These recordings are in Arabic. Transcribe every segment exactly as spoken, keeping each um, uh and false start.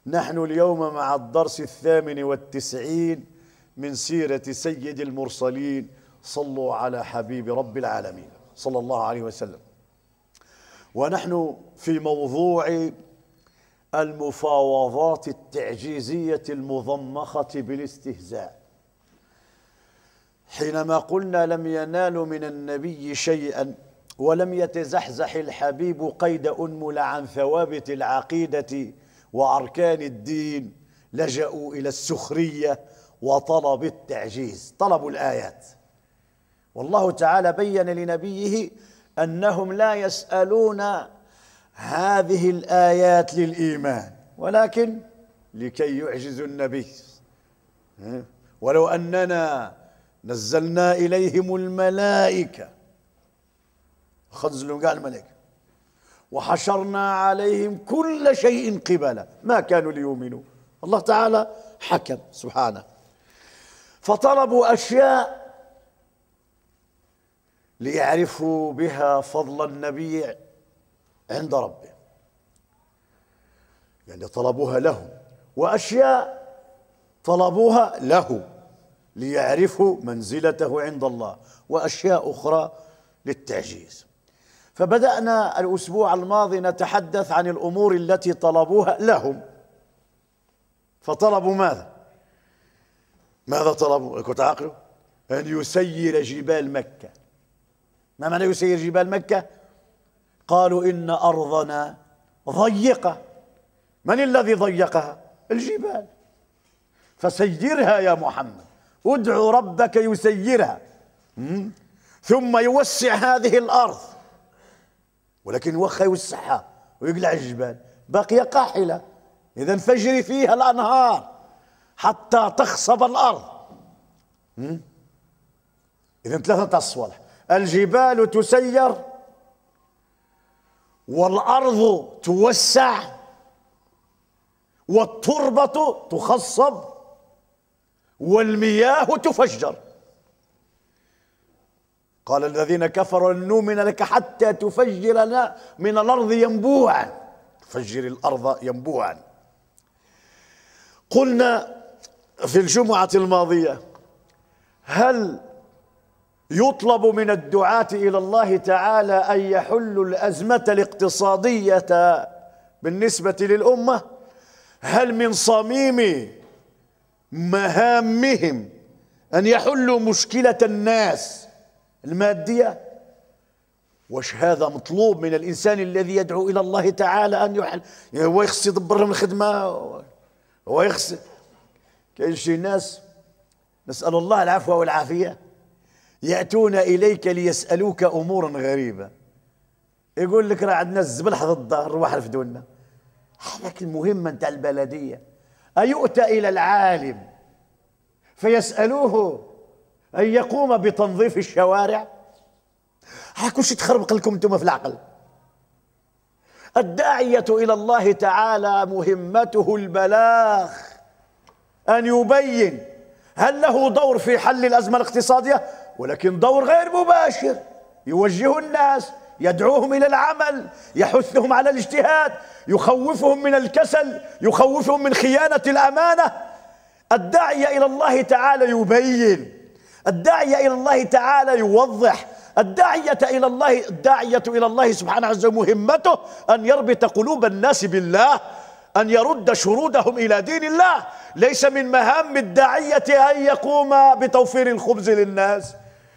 نحن اليوم مع الدرس الثامن والتسعين من سيرة سيد المرسلين. صلوا على حبيب رب العالمين صلى الله عليه وسلم. ونحن في موضوع المفاوضات التعجيزية المضمخة بالاستهزاء، حينما قلنا لم ينالوا من النبي شيئا ولم يتزحزح الحبيب قيد أنمل عن ثوابت العقيدة وأركان الدين، لجأوا إلى السخرية وطلب التعجيز، طلبوا الآيات. والله تعالى بين لنبيه أنهم لا يسألون هذه الآيات للإيمان ولكن لكي يعجزوا النبي. ولو أننا نزلنا إليهم الملائكة، خذلوا قال الملائكة، وحشرنا عليهم كل شيء قبلا ما كانوا ليؤمنوا. الله تعالى حكم سبحانه، فطلبوا أشياء ليعرفوا بها فضل النبي عند ربه، يعني طلبوها لهم، وأشياء طلبوها له ليعرفوا منزلته عند الله، وأشياء أخرى للتعجيز. فبدأنا الأسبوع الماضي نتحدث عن الأمور التي طلبوها لهم. فطلبوا ماذا؟ ماذا طلبوا؟ كنت عاقلوا أن يسير جبال مكة. ما معنى يسير جبال مكة؟ قالوا إن أرضنا ضيقة. من الذي ضيقها؟ الجبال. فسيرها يا محمد، ادعو ربك يسيرها ثم يوسع هذه الأرض. ولكن وخى يوسعها ويقلع الجبال، باقية قاحلة، إذن فجري فيها الأنهار حتى تخصب الأرض. إذن ثلاثة أصوات: الجبال تسير، والأرض توسع، والتربة تخصب، والمياه تفجر. قال الذين كفروا لن نؤمن لك حتى تفجر لنا من الأرض ينبوعا. تفجر الأرض ينبوعا. قلنا في الجمعة الماضية: هل يطلب من الدعاة إلى الله تعالى أن يحلوا الأزمة الاقتصادية بالنسبة للأمة؟ هل من صميم مهامهم أن يحلوا مشكلة الناس المادية؟ وش هذا مطلوب من الإنسان الذي يدعو إلى الله تعالى أن يحل؟ يعني هو يخص يدبر لهم الخدمة، هو يخص. كاين شي ناس نسأل الله العفو والعافية يأتون إليك ليسألوك أمورا غريبة. يقول لك راه عندنا الزبل حظ الدار، روح رفدونا. هذاك المهمة نتاع البلدية. أيؤتى إلى العالم فيسألوه أن يقوم بتنظيف الشوارع؟ ها كل شيء تخربق لكم انتم في العقل. الداعية إلى الله تعالى مهمته البلاغ، أن يبين. هل له دور في حل الأزمة الاقتصادية؟ ولكن دور غير مباشر، يوجه الناس، يدعوهم إلى العمل، يحثهم على الاجتهاد، يخوفهم من الكسل، يخوفهم من خيانة الأمانة. الداعية إلى الله تعالى يبين، الداعية إلى الله تعالى يوضح، الداعية إلى الله الداعية إلى الله سبحانه عز وجل مهمته أن يربط قلوب الناس بالله، أن يرد شرودهم إلى دين الله. ليس من مهام الداعية أن يقوم بتوفير الخبز للناس.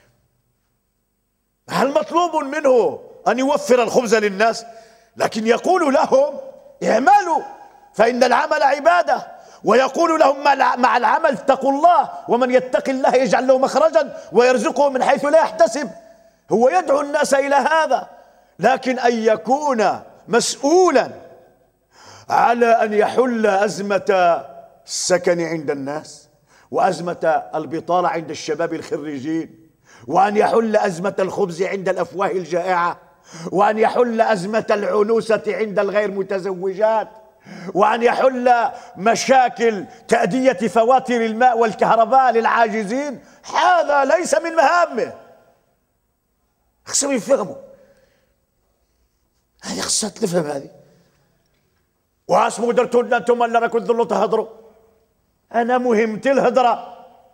هل مطلوب منه أن يوفر الخبز للناس؟ لكن يقول لهم: اعملوا فإن العمل عبادة، ويقول لهم مع العمل اتقوا الله، ومن يتق الله يجعل له مخرجا ويرزقه من حيث لا يحتسب. هو يدعو الناس إلى هذا، لكن أن يكون مسؤولا على أن يحل أزمة السكن عند الناس، وأزمة البطالة عند الشباب الخريجين، وأن يحل أزمة الخبز عند الأفواه الجائعة، وأن يحل أزمة العنوسة عند الغير متزوجات، وأن يحل مشاكل تأدية فواتير الماء والكهرباء للعاجزين. هذا ليس من مهامه. خصهم يفهموا، هذه خصها تفهم. هذه واسمو درتوا لنا انتم اللي راكم تظلوا تهضروا. انا مهمتي الهضره.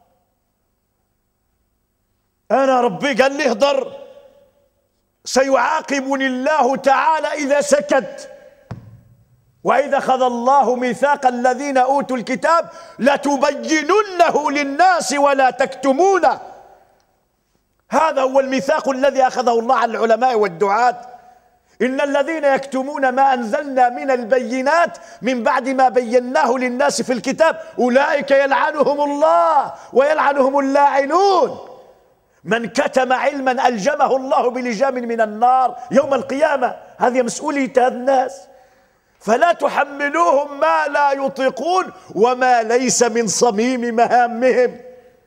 انا ربي قال لي اهضر، سيعاقبني الله تعالى اذا سكت. واذا اخذ الله ميثاق الذين اوتوا الكتاب لتبيننه للناس ولا تكتمونه. هذا هو الميثاق الذي اخذه الله على العلماء والدعاة. إن الذين يكتمون ما أنزلنا من البينات من بعد ما بيناه للناس في الكتاب أولئك يلعنهم الله ويلعنهم اللاعنون. من كتم علما ألجمه الله بلجام من النار يوم القيامة. هذه مسؤولية هذا الناس. فلا تحملوهم ما لا يطيقون وما ليس من صميم مهامهم.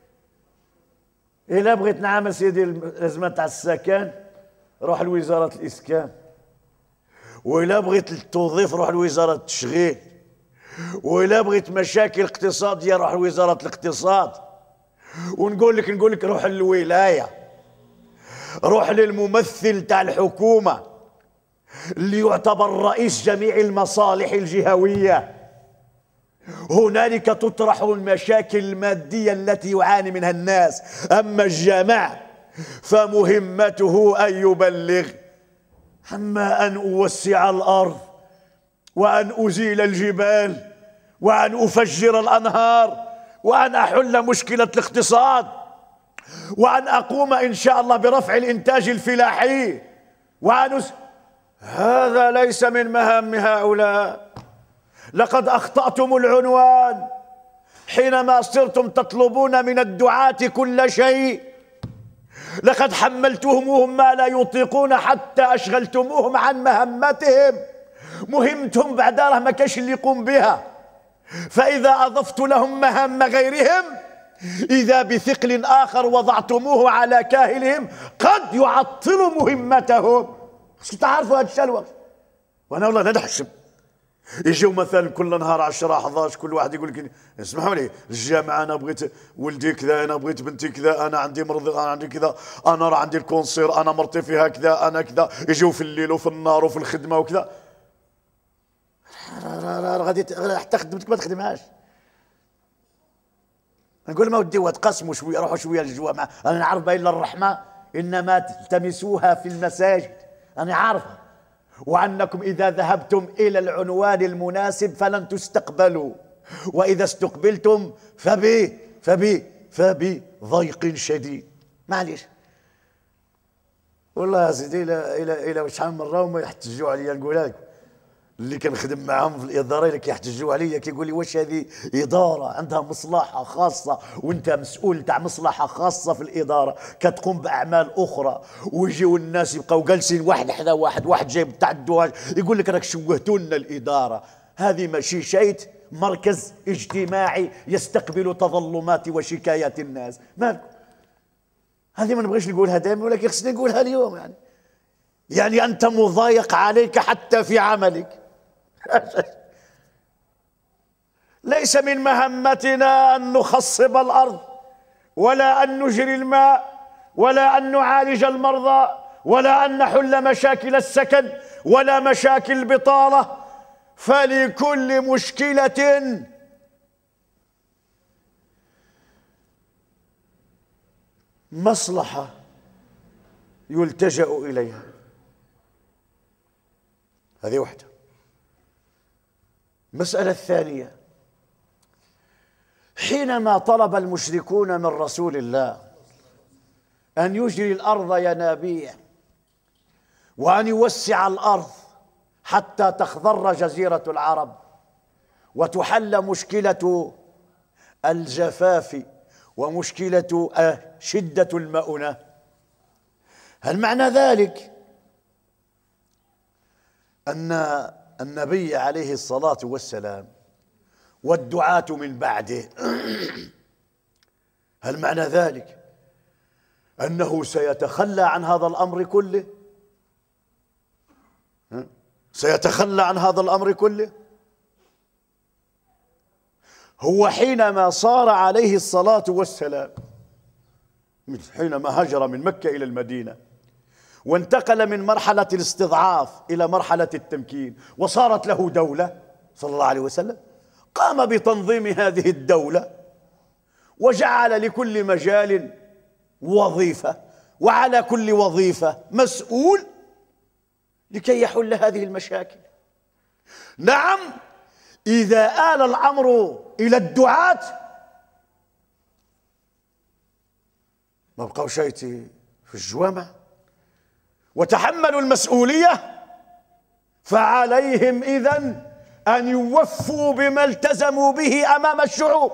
إلا بغيت نعمل سيدي الأزمة تاع السكن روح لوزارة الإسكان، وإلا بغيت التوظيف روح لوزارة التشغيل، وإلا بغيت مشاكل اقتصادية روح لوزارة الاقتصاد. ونقول لك نقول لك روح للولاية، روح للممثل تاع الحكومة اللي يعتبر رئيس جميع المصالح الجهوية. هنالك تطرح المشاكل المادية التي يعاني منها الناس. أما الجمع فمهمته أن يبلغ. أما أن أوسع الأرض وأن أزيل الجبال وأن أفجر الأنهار وأن أحل مشكلة الاقتصاد وأن أقوم إن شاء الله برفع الإنتاج الفلاحي وأن أس... هذا ليس من مهام هؤلاء. لقد أخطأتم العنوان حينما صرتم تطلبون من الدعاة كل شيء. لقد حملتهم ما لا يطيقون حتى أشغلتموهم عن مهمتهم. مهمتهم بعد راه ما كاش اللي يقوم بها. فإذا أضفت لهم مهام غيرهم إذا بثقل آخر وضعتموه على كاهلهم قد يعطل مهمتهم. بس تعرفوا هذا الشيء الوقت. وأنا والله ندحشم يجيو مثلا كل نهار عشرة أحد عشر كل واحد يقول لك اسمحوا لي الجامعة أنا بغيت ولدي كذا، أنا بغيت بنتي كذا، أنا عندي مرض، أنا عندي كذا، أنا راه عندي الكونسير، أنا مرتي فيها كذا، أنا كذا. يجيو في الليل وفي النهار وفي الخدمة وكذا. غادي حتى خدمتك ما تخدمهاش. نقول ما ودي وتقسموا شويه، روحوا شويه للجوا. انا نعرف بين الرحمه انما تلتمسوها في المساجد، انا عارفها. وانكم اذا ذهبتم الى العنوان المناسب فلن تستقبلوا، واذا استقبلتم فبي فبي فبضيق شديد. معليش والله يا سيدي الى الى الى شحال من مره وما يحتجوا عليا. نقولها لكم اللي كنخدم معاهم في الاداره اللي كيحتجوا عليا كيقول لي واش هذه اداره عندها مصلحه خاصه وانت مسؤول تاع مصلحه خاصه في الاداره كتقوم باعمال اخرى، ويجيو الناس يبقاو جالسين واحد حدا واحد واحد جايب تاع الدواج يقول لك راك شوهتوا لنا الاداره. هذه ماشي شيت مركز اجتماعي يستقبل تظلمات وشكايات الناس. مالكم هذه ما نبغيش نقولها دائما ولكن خصني نقولها اليوم. يعني يعني انت مضايق عليك حتى في عملك. ليس من مهمتنا أن نخصب الأرض ولا أن نجري الماء ولا أن نعالج المرضى ولا أن نحل مشاكل السكن ولا مشاكل البطالة. فلكل مشكلة مصلحة يلتجأ إليها. هذه واحدة. المسألة الثانية، حينما طلب المشركون من رسول الله أن يجري الأرض ينابيع وأن يوسع الأرض حتى تخضر جزيرة العرب وتحل مشكلة الجفاف ومشكلة شدة المؤونة، هل معنى ذلك أن النبي عليه الصلاة والسلام والدعاة من بعده هل معنى ذلك أنه سيتخلى عن هذا الأمر كله؟ سيتخلى عن هذا الأمر كله؟ هو حينما صار عليه الصلاة والسلام حينما هاجر من مكة إلى المدينة وانتقل من مرحلة الاستضعاف إلى مرحلة التمكين وصارت له دولة، صلى الله عليه وسلم قام بتنظيم هذه الدولة، وجعل لكل مجال وظيفة، وعلى كل وظيفة مسؤول لكي يحل هذه المشاكل. نعم، إذا آل الأمر إلى الدعاة ما بقوا شيء في الجوامع وتحملوا المسؤولية، فعليهم إذن أن يوفوا بما التزموا به أمام الشعوب.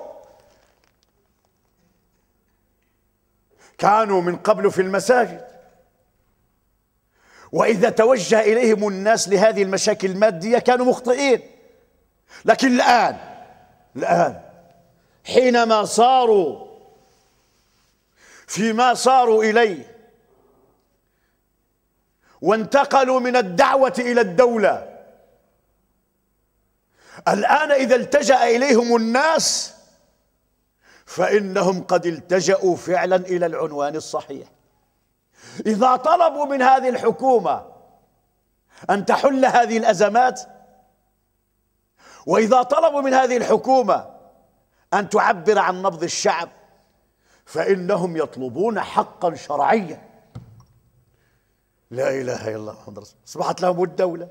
كانوا من قبل في المساجد، وإذا توجه إليهم الناس لهذه المشاكل المادية كانوا مخطئين. لكن الآن الآن حينما صاروا فيما صاروا إليه وانتقلوا من الدعوة إلى الدولة، الآن إذا التجأ إليهم الناس فإنهم قد التجأوا فعلا إلى العنوان الصحيح. إذا طلبوا من هذه الحكومة أن تحل هذه الأزمات، وإذا طلبوا من هذه الحكومة أن تعبر عن نبض الشعب، فإنهم يطلبون حقا شرعيا. لا إله إلا الله محمد رسول الله. أصبحت لهم الدولة،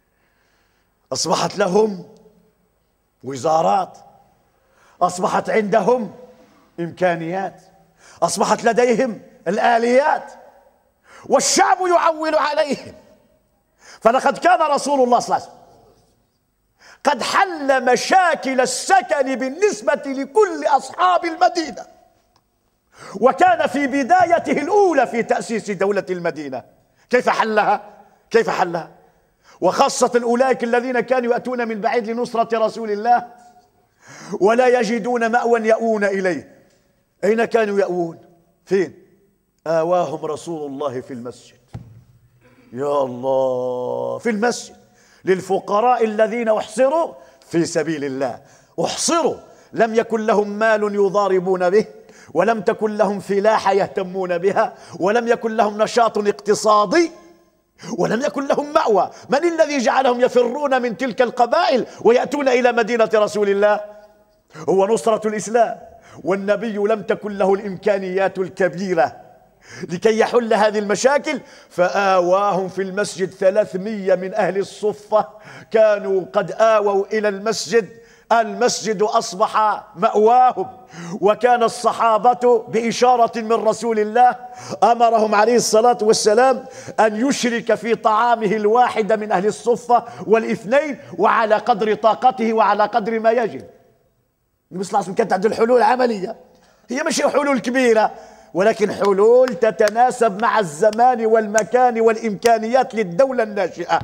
أصبحت لهم وزارات، أصبحت عندهم إمكانيات، أصبحت لديهم الآليات، والشعب يعول عليهم. فلقد كان رسول الله صلى الله عليه وسلم قد حل مشاكل السكن بالنسبة لكل أصحاب المدينة، وكان في بدايته الأولى في تأسيس دولة المدينة. كيف حلها؟ كيف حلها؟ وخاصة أولئك الذين كانوا يأتون من بعيد لنصرة رسول الله ولا يجدون مأوى يأوون إليه. أين كانوا يأوون؟ فين؟ آواهم رسول الله في المسجد. يا الله، في المسجد للفقراء الذين احصروا في سبيل الله. احصروا، لم يكن لهم مال يضاربون به، ولم تكن لهم فلاحة يهتمون بها، ولم يكن لهم نشاط اقتصادي، ولم يكن لهم مأوى. من الذي جعلهم يفرون من تلك القبائل ويأتون إلى مدينة رسول الله؟ هو نصرة الإسلام، والنبي لم تكن له الإمكانيات الكبيرة لكي يحل هذه المشاكل، فآواهم في المسجد. ثلاثمية من أهل الصفة كانوا قد آووا إلى المسجد، المسجد أصبح مأواهم. وكان الصحابة بإشارة من رسول الله أمرهم عليه الصلاة والسلام أن يشرك في طعامه الواحد من أهل الصفة والاثنين، وعلى قدر طاقته وعلى قدر ما يجب. النبي صلى الله عليه وسلم كانت عنده الحلول عملية، هي مش حلول كبيرة، ولكن حلول تتناسب مع الزمان والمكان والإمكانيات للدولة الناشئة.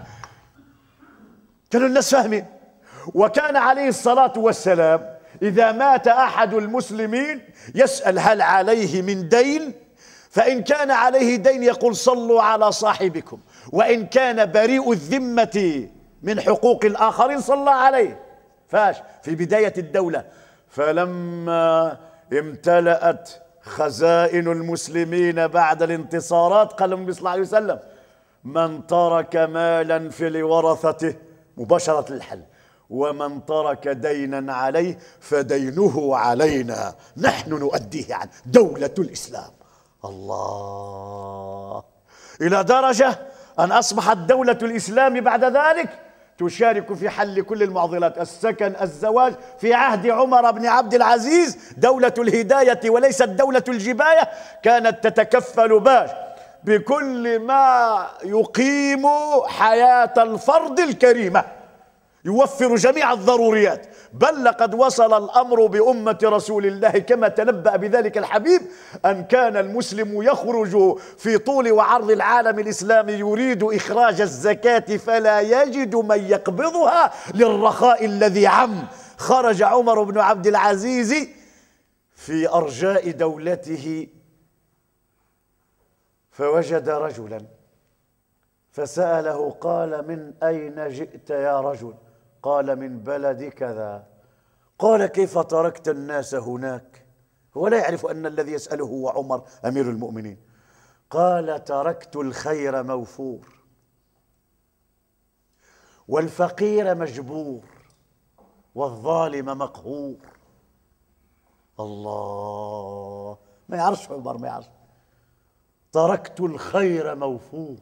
كانوا الناس فاهمين. وكان عليه الصلاة والسلام إذا مات أحد المسلمين يسأل هل عليه من دين، فإن كان عليه دين يقول صلوا على صاحبكم، وإن كان بريء الذمة من حقوق الآخرين صلى عليه. فاش في بداية الدولة. فلما امتلأت خزائن المسلمين بعد الانتصارات قال النبي صلى الله عليه وسلم من ترك مالا فلورثته، مباشرة الحل، ومن ترك دينا عليه فدينه علينا، نحن نؤديه عنه. دولة الإسلام. الله، إلى درجة أن أصبحت دولة الإسلام بعد ذلك تشارك في حل كل المعضلات. السكن، الزواج. في عهد عمر بن عبد العزيز دولة الهداية وليست دولة الجباية كانت تتكفل باش بكل ما يقيم حياة الفرد الكريمة، يوفر جميع الضروريات. بل لقد وصل الأمر بأمة رسول الله كما تنبأ بذلك الحبيب أن كان المسلم يخرج في طول وعرض العالم الإسلامي يريد إخراج الزكاة فلا يجد من يقبضها للرخاء الذي عم. خرج عمر بن عبد العزيز في أرجاء دولته فوجد رجلا فسأله قال من أين جئت يا رجل؟ قال من بلد كذا. قال كيف تركت الناس هناك؟ هو لا يعرف أن الذي يسأله هو عمر أمير المؤمنين. قال تركت الخير موفور والفقير مجبور والظالم مقهور. الله، ما يعرفش عمر، ما يعرف. تركت الخير موفور.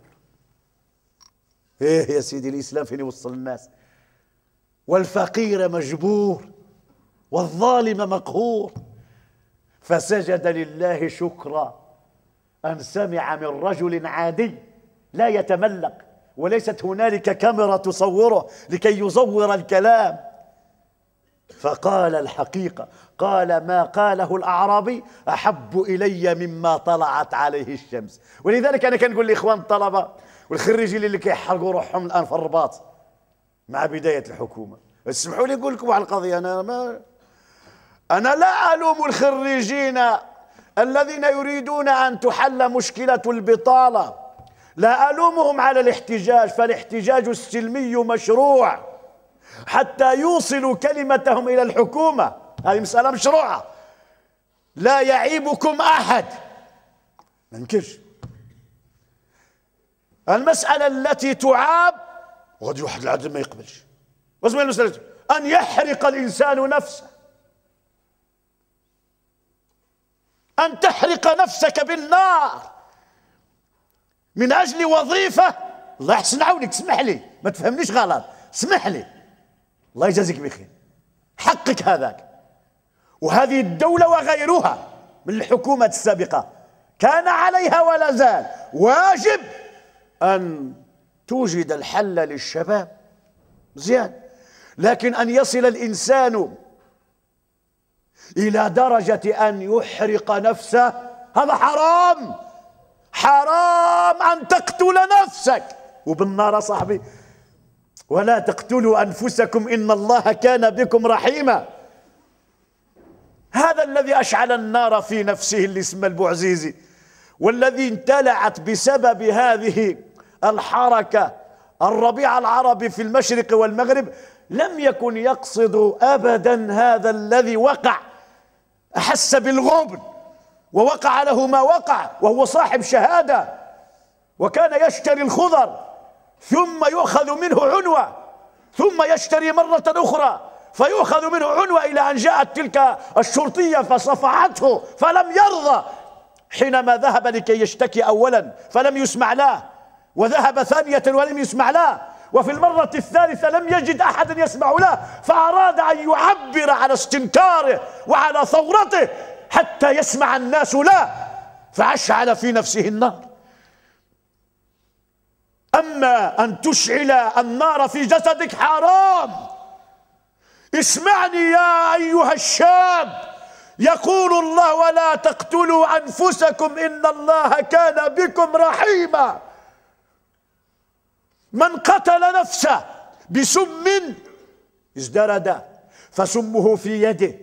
ايه يا سيدي الإسلام فين يوصل الناس؟ والفقير مجبور والظالم مقهور. فسجد لله شكرا أن سمع من رجل عادي لا يتملق، وليست هنالك كاميرا تصوره لكي يزور الكلام، فقال الحقيقة، قال ما قاله الأعرابي أحب إلي مما طلعت عليه الشمس. ولذلك أنا كنقول لإخوان الطلبة والخريجين اللي كيحرقوا روحهم الآن في الرباط مع بداية الحكومة، اسمحوا لي نقول لكم على القضية. أنا ما أنا لا ألوم الخريجين الذين يريدون أن تحل مشكلة البطالة، لا ألومهم على الاحتجاج، فالاحتجاج السلمي مشروع حتى يوصلوا كلمتهم إلى الحكومة، هذه مسألة مشروعة، لا يعيبكم أحد، ما ننكرش. المسألة التي تعاب وغادي واحد العدل ما يقبلش، واسمها المسألة أن يحرق الإنسان نفسه، أن تحرق نفسك بالنار من أجل وظيفة. الله يحسن عونك، اسمح لي ما تفهمنيش غلط، اسمح لي، الله يجازيك بخير، حقك هذاك. وهذه الدولة وغيرها من الحكومات السابقة كان عليها ولا زال واجب أن توجد الحل للشباب مزيان، لكن أن يصل الإنسان إلى درجة أن يحرق نفسه هذا حرام. حرام أن تقتل نفسك، وبالنار صاحبي، ولا تقتلوا أنفسكم إن الله كان بكم رحيما. هذا الذي أشعل النار في نفسه اللي اسمه البوعزيزي، والذي امتلعت بسبب هذه الحركة الربيع العربي في المشرق والمغرب، لم يكن يقصد أبدا هذا الذي وقع، أحس بالغبن ووقع له ما وقع، وهو صاحب شهادة وكان يشتري الخضر ثم يؤخذ منه عنوة، ثم يشتري مرة أخرى فيؤخذ منه عنوة، إلى أن جاءت تلك الشرطية فصفعته فلم يرضى. حينما ذهب لكي يشتكي أولا فلم يسمع له، وذهب ثانية ولم يسمع له، وفي المرة الثالثة لم يجد أحد يسمع له، فأراد أن يعبر على استنكاره وعلى ثورته حتى يسمع الناس له، فأشعل في نفسه النار. أما أن تشعل النار في جسدك حرام. اسمعني يا أيها الشاب، يقول الله ولا تقتلوا أنفسكم إن الله كان بكم رحيما. من قتل نفسه بسم ازدرد فسمه في يده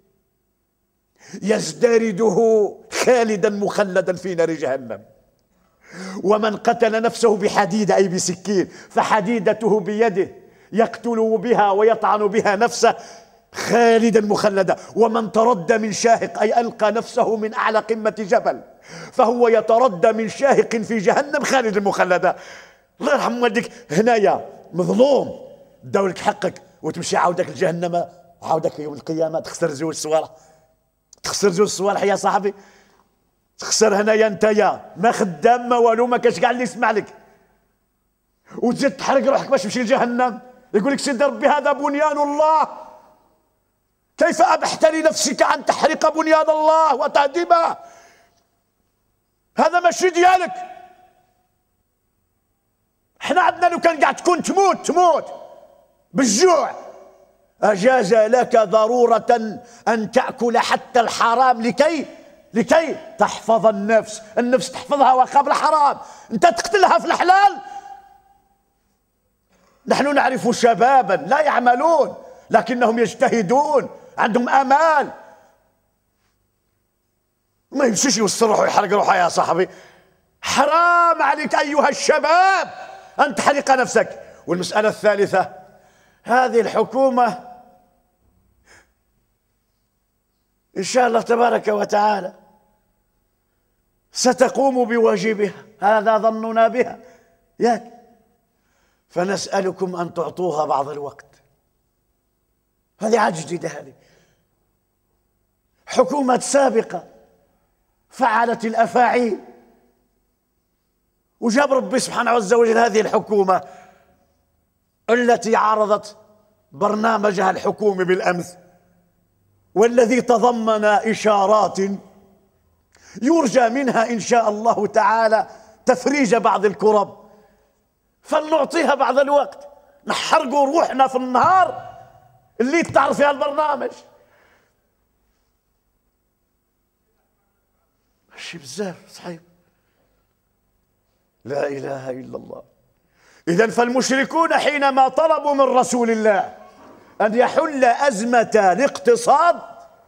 يزدرده خالدا مخلدا في نار جهنم، ومن قتل نفسه بحديدة أي بسكين فحديدته بيده يقتل بها ويطعن بها نفسه خالدا مخلدا، ومن تردى من شاهق أي ألقى نفسه من أعلى قمة جبل فهو يتردى من شاهق في جهنم خالدا مخلدا. الله يرحم والديك، هنايا مظلوم داو لك حقك وتمشي عاودك لجهنم، عاودك يوم القيامة تخسر زوج صوالح، تخسر زوج صوالح يا صاحبي، تخسر هنايا نتايا ما خدام ما والو، ما كاش كاع اللي يسمع لك، وتزيد تحرق روحك باش تمشي لجهنم. يقول لك سيدي ربي هذا بنيان الله، كيف أبحت لنفسك أن تحرق بنيان الله وتهدمه؟ هذا ماشي ديالك. احنا عندنا لو كان قاعد تكون تموت تموت بالجوع، أجاز لك ضرورة أن تأكل حتى الحرام لكي لكي تحفظ النفس، النفس تحفظها وقبل حرام، أنت تقتلها في الحلال. نحن نعرف شبابا لا يعملون لكنهم يجتهدون، عندهم آمال، ما يمشيش يوصل روحه يحرق روحه يا صاحبي. حرام عليك أيها الشباب أن تحرق نفسك. والمسألة الثالثة، هذه الحكومة إن شاء الله تبارك وتعالى ستقوم بواجبها، هذا ظننا بها ياك، فنسألكم أن تعطوها بعض الوقت، هذه عاد جديدة، هذه حكومات سابقة فعلت الأفاعيل، وجاب ربي سبحانه عز وجل هذه الحكومة التي عرضت برنامجها الحكومي بالأمس، والذي تضمن إشارات يرجى منها إن شاء الله تعالى تفريج بعض الكرب، فلنعطيها بعض الوقت، نحرقوا روحنا في النهار اللي تعرف فيها البرنامج. شي بزاف صحيح، لا إله إلا الله. إذن فالمشركون حينما طلبوا من رسول الله أن يحل أزمة الاقتصاد،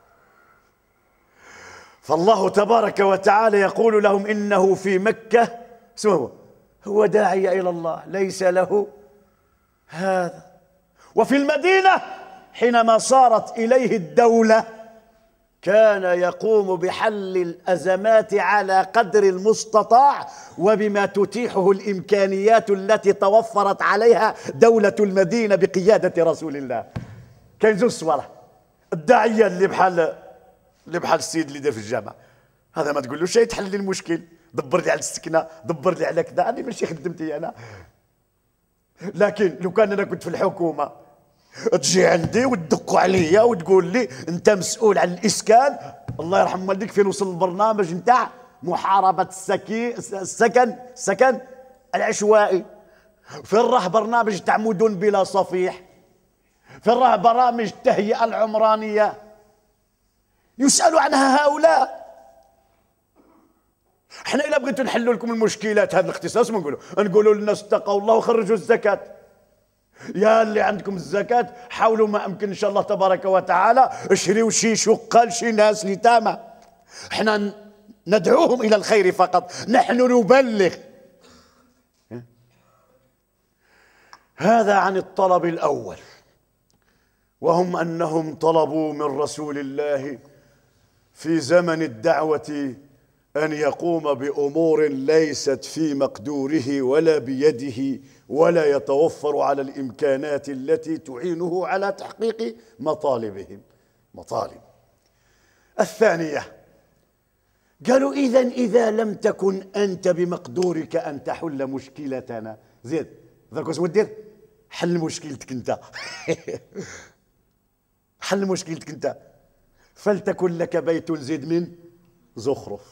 فالله تبارك وتعالى يقول لهم إنه في مكة اسمه هو داعي إلى الله ليس له هذا، وفي المدينة حينما صارت إليه الدولة كان يقوم بحل الأزمات على قدر المستطاع وبما تتيحه الإمكانيات التي توفرت عليها دولة المدينة بقيادة رسول الله. كاين زوج صوالح، الداعية اللي بحال اللي بحال السيد اللي دار في الجامعة، هذا ما تقول له شيء تحل لي المشكل، دبر لي على السكنة، دبر لي على كذا، هذه ماشي خدمتي أنا. لكن لو كان أنا كنت في الحكومة تجي عندي وتدق عليا وتقول لي انت مسؤول عن الاسكان، الله يرحم والديك فين وصل البرنامج نتاع محاربه السكي السكن السكن العشوائي، فين راه برنامج تاع مدن بلا صفيح، فين راه برامج التهيئه العمرانيه، يسال عنها هؤلاء. احنا الا بغيتوا نحلوا لكم المشكلات هذا الاختصاص ما نقولوا نقولوا للناس اتقوا الله وخرجوا الزكاه، يا اللي عندكم الزكاة حاولوا ما أمكن إن شاء الله تبارك وتعالى اشريوا شي شقة لشي ناس يتامى. احنا ندعوهم إلى الخير فقط، نحن نبلغ. هذا عن الطلب الأول، وهم أنهم طلبوا من رسول الله في زمن الدعوة أن يقوم بأمور ليست في مقدوره ولا بيده ولا يتوفر على الإمكانات التي تعينه على تحقيق مطالبهم. مطالب الثانية قالوا إذن إذا لم تكن أنت بمقدورك أن تحل مشكلتنا، زيد ذاك واش دير؟ حل مشكلتك أنت حل مشكلتك أنت. فلتكن لك بيت زيد من زخرف،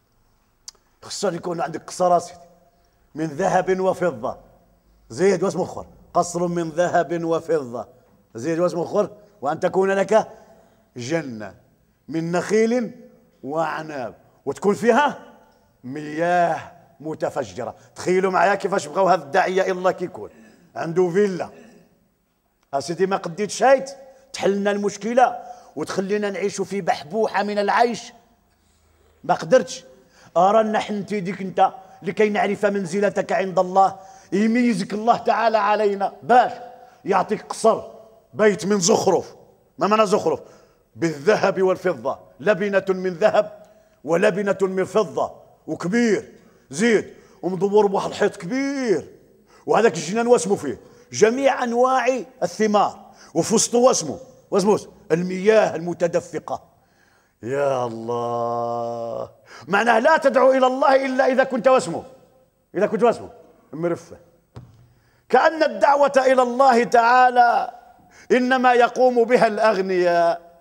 خصو يكون عندك قصر من ذهب وفضة، زيد واسمه اخر قصر من ذهب وفضة، زيد واسمه اخر وأن تكون لك جنة من نخيل وأعناب وتكون فيها مياه متفجرة. تخيلوا معايا كيفاش بغاو هذا الداعية إلى الله كيكون عنده فيلا، أسيدي ما قديت شيء تحلنا المشكلة وتخلينا نعيش في بحبوحة من العيش، ما قدرتش. أرانا حنتي ديك أنت لكي نعرف منزلتك عند الله، يميزك الله تعالى علينا باش يعطيك قصر بيت من زخرف. ما معنى زخرف؟ بالذهب والفضة، لبنة من ذهب ولبنة من فضة وكبير زيد ومدور بواحد الحيط كبير، وهذاك الجنان واسمه فيه جميع أنواع الثمار، وفي وسطه واسمه واسمه المياه المتدفقة. يا الله، معناه لا تدعو إلى الله إلا إذا كنت واسمه إذا كنت واسمه مرفة. كأن الدعوة إلى الله تعالى إنما يقوم بها الأغنياء،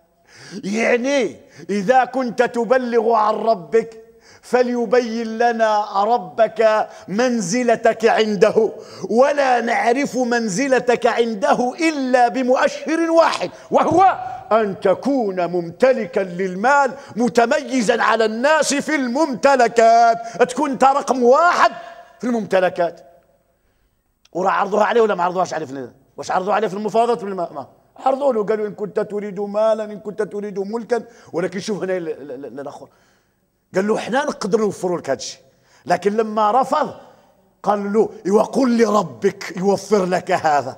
يعني إذا كنت تبلغ عن ربك فليبين لنا ربك منزلتك عنده، ولا نعرف منزلتك عنده إلا بمؤشر واحد، وهو أن تكون ممتلكا للمال متميزا على الناس في الممتلكات، تكون أنت رقم واحد في الممتلكات. وراه عرضوها عليه ولا ما عرضوهاش عليه؟ واش عرضوا عليه في المفاوضات؟ ما عرضوا له، قالوا إن كنت تريد مالا إن كنت تريد ملكا. ولكن شوف هنا الآخر قال له احنا نقدر نوفروا لك هذا الشيء، لكن لما رفض قال له وقل لربك يوفر لك هذا.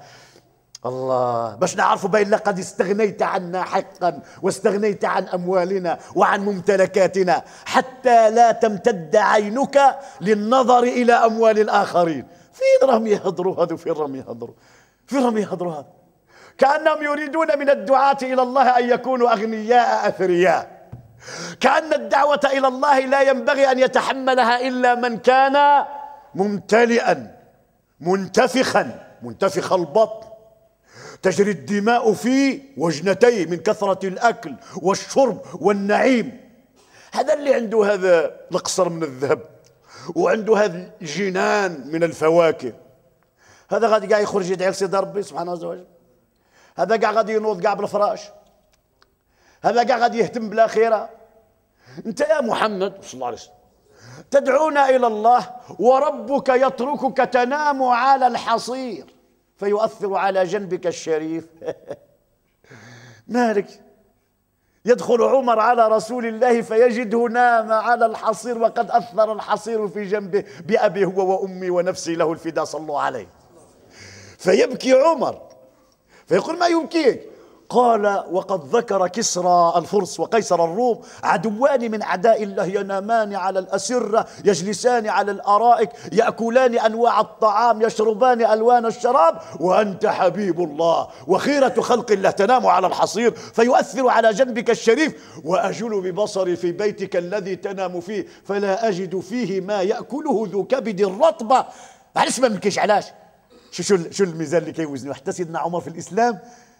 الله، باش نعرفوا بين لقد استغنيت عنا حقا واستغنيت عن أموالنا وعن ممتلكاتنا حتى لا تمتد عينك للنظر إلى أموال الآخرين. فين راهم يهضروا هذو؟ فين راهم يهضروا؟ فين راهم يهضروا هذا؟ كأنهم يريدون من الدعاة إلى الله أن يكونوا أغنياء أثرياء، كأن الدعوة إلى الله لا ينبغي أن يتحملها إلا من كان ممتلئا منتفخا منتفخ البطن، تجري الدماء في وجنتيه من كثرة الأكل والشرب والنعيم. هذا اللي عنده هذا القصر من الذهب وعنده هذا الجنان من الفواكه، هذا غادي قاعد يخرج يدعي لسيدي ربي سبحانه وتعالى، هذا قاعد غادي ينوض قاع بالفراش، هذا قاعد غادي يهتم بالآخرة. أنت يا محمد صلى الله عليه وسلم تدعونا إلى الله وربك يتركك تنام على الحصير فيؤثر على جنبك الشريف. مالك؟ يدخل عمر على رسول الله فيجده نام على الحصير وقد أثر الحصير في جنبه بأبي هو وأمي ونفسي له الفداء صلوا عليه. فيبكي عمر فيقول ما يبكيك؟ قال وقد ذكر كسرى الفرس وقيصر الروم عدوان من أعداء الله ينامان على الأسرة يجلسان على الأرائك يأكلان أنواع الطعام يشربان ألوان الشراب وأنت حبيب الله وخيرة خلق الله تنام على الحصير فيؤثر على جنبك الشريف وأجل ببصري في بيتك الذي تنام فيه فلا أجد فيه ما يأكله ذو كبد الرطبة. معلش ما بنكيش علاش؟ شو شو شو الميزان اللي كيوزنه؟ حتى سيدنا عمر في الإسلام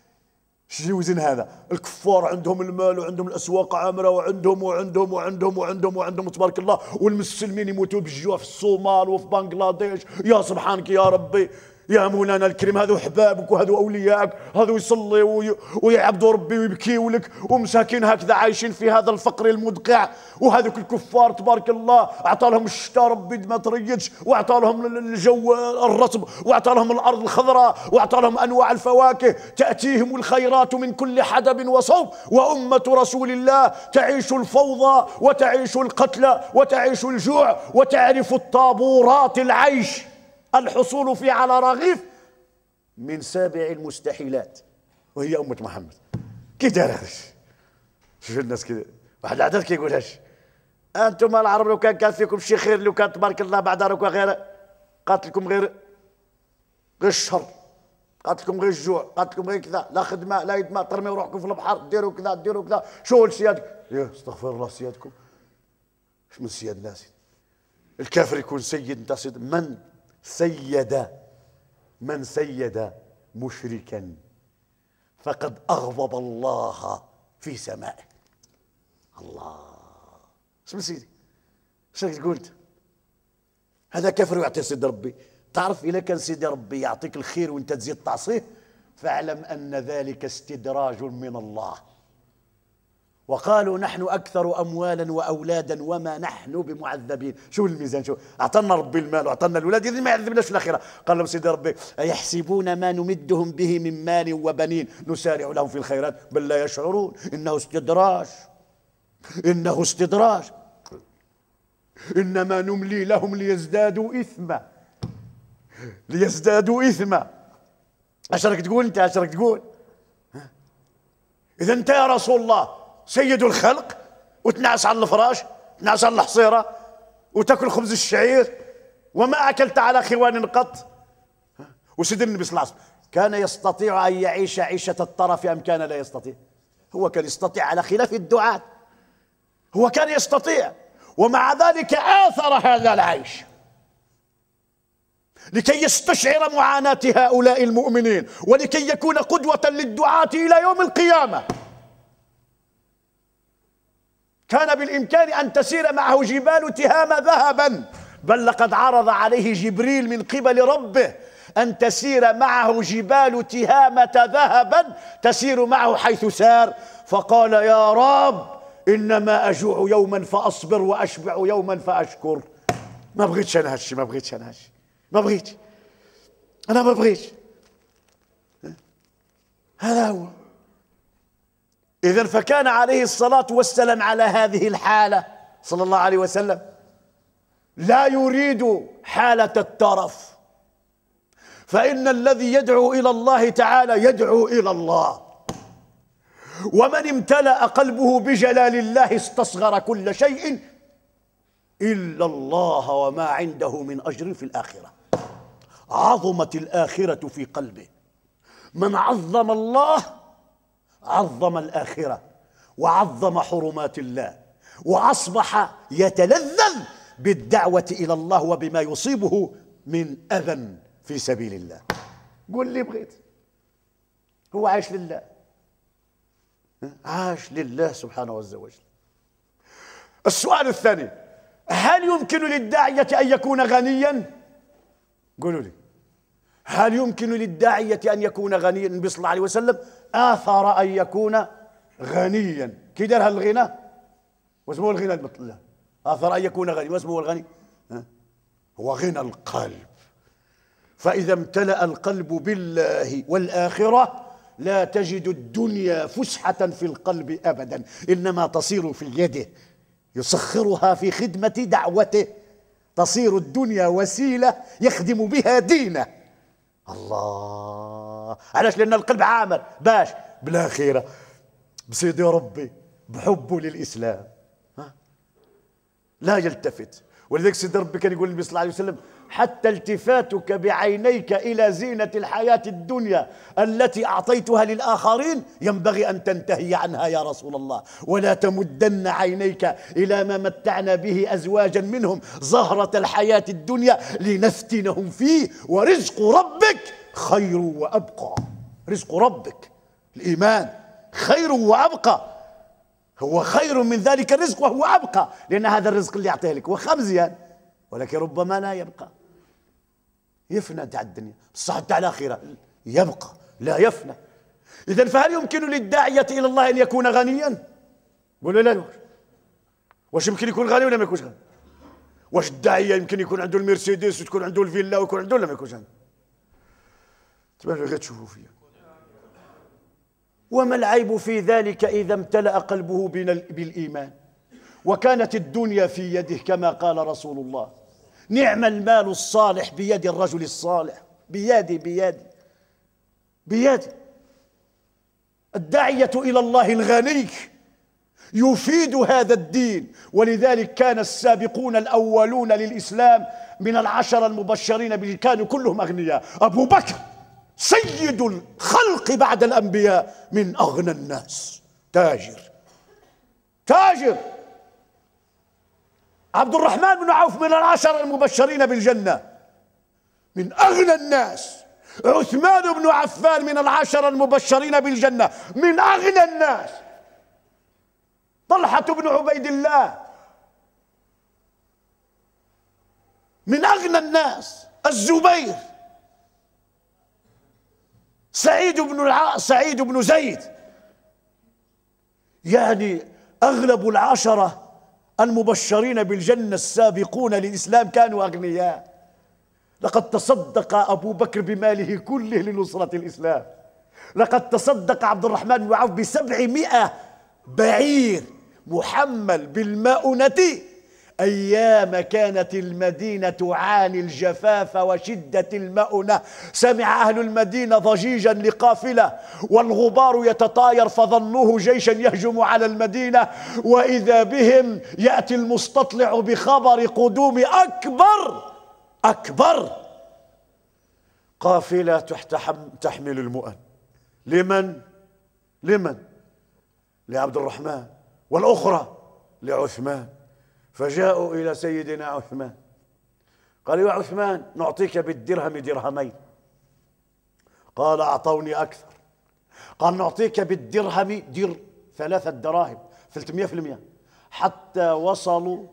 شو يوزن هذا؟ الكفار عندهم المال وعندهم الاسواق عامره وعندهم وعندهم وعندهم وعندهم وعندهم تبارك الله، والمسلمين يموتوا بالجوع في الصومال وفي بنغلاديش. يا سبحانك يا ربي يا مولانا الكريم، هذو احبابك وهذو اوليائك، هذو يصلي ويعبدوا ربي ويبكيوا لك، ومساكين هكذا عايشين في هذا الفقر المدقع. وهذوك الكفار تبارك الله اعطى لهم الشتاء ربي ما تريدش، واعطى لهم الجو الرطب، واعطى لهم الارض الخضراء، واعطى لهم انواع الفواكه، تاتيهم الخيرات من كل حدب وصوب. وامه رسول الله تعيش الفوضى وتعيش القتل وتعيش الجوع وتعرف الطابورات العيش. الحصول في على رغيف من سابع المستحيلات، وهي أمة محمد. كي دار هذا؟ شوف الناس كذا، واحد العدد كيقولهاش. أنتم العرب لو كان كان فيكم شي خير، لو كان تبارك الله بعد راكم غير قاتلكم غير غير الشر، قاتلكم غير الجوع، قاتلكم غير كذا، لا خدمة لا يدمى، ترميوا روحكم في البحر، ديروا كذا ديروا كذا. شو لسيادك؟ يا استغفر الله سيادكم. اش من سياد ناس؟ الكافر يكون سيد انت سيد. من سيد من سيد مشركا فقد أغضب الله في سمائه. الله اسم سيدي ايش قلت؟ هذا كافر يعطي سيدي ربي. تعرف إذا كان سيدي ربي يعطيك الخير وانت تزيد تعصيه فاعلم أن ذلك استدراج من الله. وقالوا نحن أكثر أموالا وأولادا وما نحن بمعذبين. شو الميزان؟ شو أعطانا ربي المال وأعطانا الأولاد إذن ما يعذبناش في الآخرة. قال لهم سيدي ربي أيحسبون ما نمدهم به من مال وبنين نسارع لهم في الخيرات بل لا يشعرون. إنه استدراج إنه استدراج إنما نملي لهم ليزدادوا إثما ليزدادوا إثما. أشرك تقول أنت أشرك تقول إذا أنت يا رسول الله سيد الخلق وتنعس على الفراش، تنعس على الحصيرة وتاكل خبز الشعير وما أكلت على خوان قط. وسيدنا النبي صلى الله عليه وسلم كان يستطيع أن يعيش عيشة الطرف أم كان لا يستطيع؟ هو كان يستطيع على خلاف الدعاة، هو كان يستطيع ومع ذلك آثر هذا العيش لكي يستشعر معاناة هؤلاء المؤمنين ولكي يكون قدوة للدعاة إلى يوم القيامة. كان بالإمكان أن تسير معه جبال تهام ذهبا، بل لقد عرض عليه جبريل من قبل ربه أن تسير معه جبال تهامة ذهبا تسير معه حيث سار. فقال يا رب إنما أجوع يوما فأصبر وأشبع يوما فأشكر. ما بغيتش أنا هالشي، ما بغيتش أنا هالشي، ما بغيتش أنا ما بغيتش. هذا هو. إذن فكان عليه الصلاة والسلام على هذه الحالة صلى الله عليه وسلم لا يريد حالة الترف، فإن الذي يدعو إلى الله تعالى يدعو إلى الله، ومن امتلأ قلبه بجلال الله استصغر كل شيء إلا الله وما عنده من أجر في الآخرة. عظمت الآخرة في قلبه، من عظم الله عظم الآخرة وعظم حرمات الله، وأصبح يتلذذ بالدعوة إلى الله وبما يصيبه من أذى في سبيل الله. قل لي بغيت، هو عايش لله، عاش لله سبحانه عز وجل. السؤال الثاني: هل يمكن للداعية أن يكون غنيا؟ قولوا لي، هل يمكن للداعية أن يكون غنيا؟ النبي صلى الله عليه وسلم آثر أن يكون غنيا. كي دار الغنى؟ واسمه الغنى المطلق. آثر أن يكون غنيا، واسمه الغني؟ هو غنى القلب. فإذا امتلأ القلب بالله والآخرة لا تجد الدنيا فسحة في القلب أبدا، إنما تصير في يده، يسخرها في خدمة دعوته، تصير الدنيا وسيلة يخدم بها دينه. الله، علاش؟ لأن القلب عامر باش بالآخرة، بسيدي ربي، بحبه للإسلام، ها؟ لا يلتفت. ولذلك سيدي ربي كان يقول النبي صلى الله عليه وسلم: حتى التفاتك بعينيك إلى زينة الحياة الدنيا التي أعطيتها للآخرين ينبغي أن تنتهي عنها يا رسول الله، ولا تمدن عينيك إلى ما متعنا به أزواجا منهم زهرة الحياة الدنيا لنفتنهم فيه، ورزق ربك خير وأبقى. رزق ربك الإيمان خير وأبقى، هو خير من ذلك الرزق وهو أبقى، لأن هذا الرزق اللي يعطيه لك وخمزيان، ولكن ربما لا يبقى، يفنى تاع الدنيا، بصح تاع الآخرة يبقى لا يفنى. إذن فهل يمكن للداعية إلى الله أن يكون غنيا؟ قولوا لا. واش يمكن يكون غني ولا ما يكونش غني؟ واش الداعية يمكن يكون عنده المرسيدس وتكون عنده الفيلا ويكون عنده ولا ما يكونش عنده؟ تبان غير تشوفوا فيها. وما العيب في ذلك إذا امتلأ قلبه بالإيمان وكانت الدنيا في يده، كما قال رسول الله: نعم المال الصالح بيد الرجل الصالح. بيدي بيدي بيدي. الداعية إلى الله الغني يفيد هذا الدين، ولذلك كان السابقون الأولون للإسلام من العشر المبشرين به كانوا كلهم أغنياء. أبو بكر سيد الخلق بعد الأنبياء من أغنى الناس، تاجر تاجر. عبد الرحمن بن عوف من العشر المبشرين بالجنة من أغنى الناس. عثمان بن عفان من العشر المبشرين بالجنة من أغنى الناس. طلحة بن عبيد الله من أغنى الناس. الزبير، سعيد بن الع... سعيد بن زيد، يعني أغلب العشرة المبشرين بالجنة السابقون للإسلام كانوا أغنياء. لقد تصدق أبو بكر بماله كله لنصرة الإسلام. لقد تصدق عبد الرحمن بن عوف بسبعمائة بعير محمل بالمؤنة أيام كانت المدينة تعاني الجفاف وشدة المؤنة. سمع أهل المدينة ضجيجا لقافلة والغبار يتطاير فظنوه جيشا يهجم على المدينة، وإذا بهم يأتي المستطلع بخبر قدوم أكبر أكبر قافلة تحمل المؤن. لمن؟ لمن؟ لعبد الرحمن، والأخرى لعثمان. فجاءوا إلى سيدنا عثمان قالوا: يا عثمان، نعطيك بالدرهم درهمين. قال: أعطوني أكثر. قال: نعطيك بالدرهم در ثلاثة دراهم، ثلاثمائة في المئة، حتى وصلوا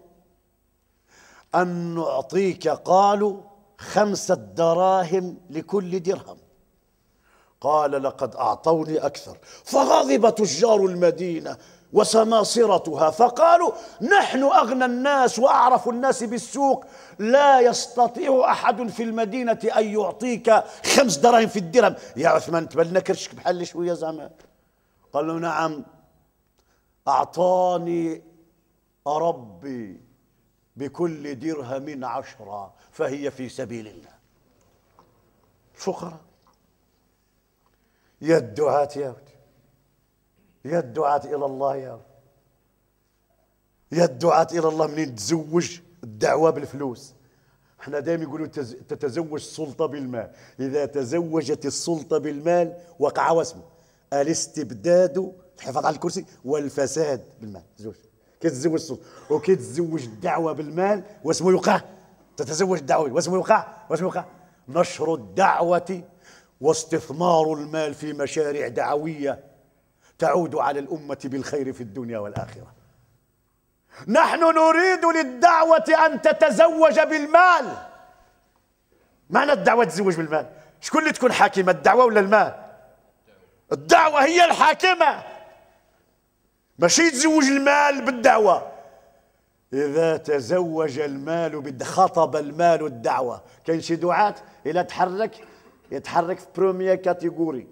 أن نعطيك، قالوا، خمسة دراهم لكل درهم. قال: لقد أعطوني أكثر. فغضب تجار المدينة وسماصرتها فقالوا: نحن أغنى الناس وأعرف الناس بالسوق، لا يستطيع أحد في المدينة أن يعطيك خمس دراهم في الدرهم. يا عثمان، تبلنا كرشك بحال شوية زمان. قال له: نعم، أعطاني ربي بكل درهم عشرة فهي في سبيل الله. الفقراء، يا الدعاة يا ودي، يا الدعاة إلى الله يا ودي، يا الدعاة إلى الله. منين تزوج الدعوة بالفلوس؟ احنا دائما يقولوا تتزوج السلطة بالمال. إذا تزوجت السلطة بالمال وقع واسمه الاستبداد، الحفاظ على الكرسي، والفساد بالمال. زوج كتزوج السلطة وكتزوج الدعوة بالمال، واسمه يوقع. تتزوج الدعوة واسمه يوقع، واسمه يوقع نشر الدعوة واستثمار المال في مشاريع دعوية تعود على الأمة بالخير في الدنيا والآخرة. نحن نريد للدعوة أن تتزوج بالمال. معنى الدعوة تتزوج بالمال؟ شكون اللي تكون حاكمة، الدعوة ولا المال؟ الدعوة هي الحاكمة، ماشي يتزوج المال بالدعوة. إذا تزوج المال بالدعوة خطب المال الدعوة. كاين شي دعاة إلا تحرك يتحرك في بروميير كاتيجوري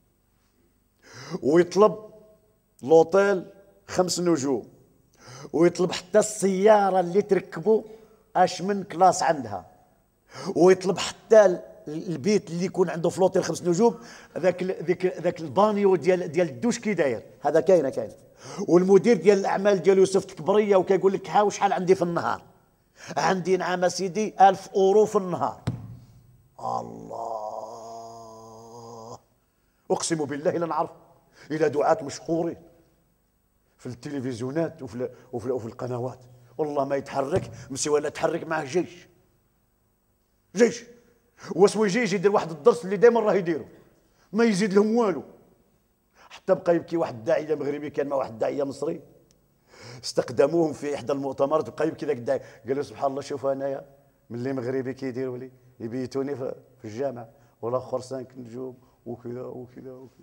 ويطلب لوطيل خمس نجوم، ويطلب حتى السيارة اللي تركبوا اش من كلاس عندها، ويطلب حتى البيت اللي يكون عنده في لوطيل خمس نجوم ذاك ذاك ذاك البانيو ديال ديال الدوش كي داير. هذا كاينه كاين. والمدير ديال الاعمال ديال يوسف الكبريه وكيقول لك ها شحال عندي في النهار؟ عندي نعم سيدي ألف اورو في النهار. الله، اقسم بالله لا نعرف الى دعاة مشهورين في التلفزيونات وفي وفي, وفي القنوات، والله ما يتحرك مسي ولا تحرك معه جيش جيش واسمو يجي يجي يدير واحد الدرس اللي دائما راه يديروا، ما يزيد لهم والو. حتى بقى يبكي واحد الداعيه مغربي كان مع واحد الداعيه مصري، استقدموهم في احدى المؤتمرات، بقى يبكي ذاك الداعيه قال له سبحان الله شوف انايا ملي مغربي كيديروا لي يبيتوني في الجامع والاخر سانك نجوم وكذا وكذا وكذا.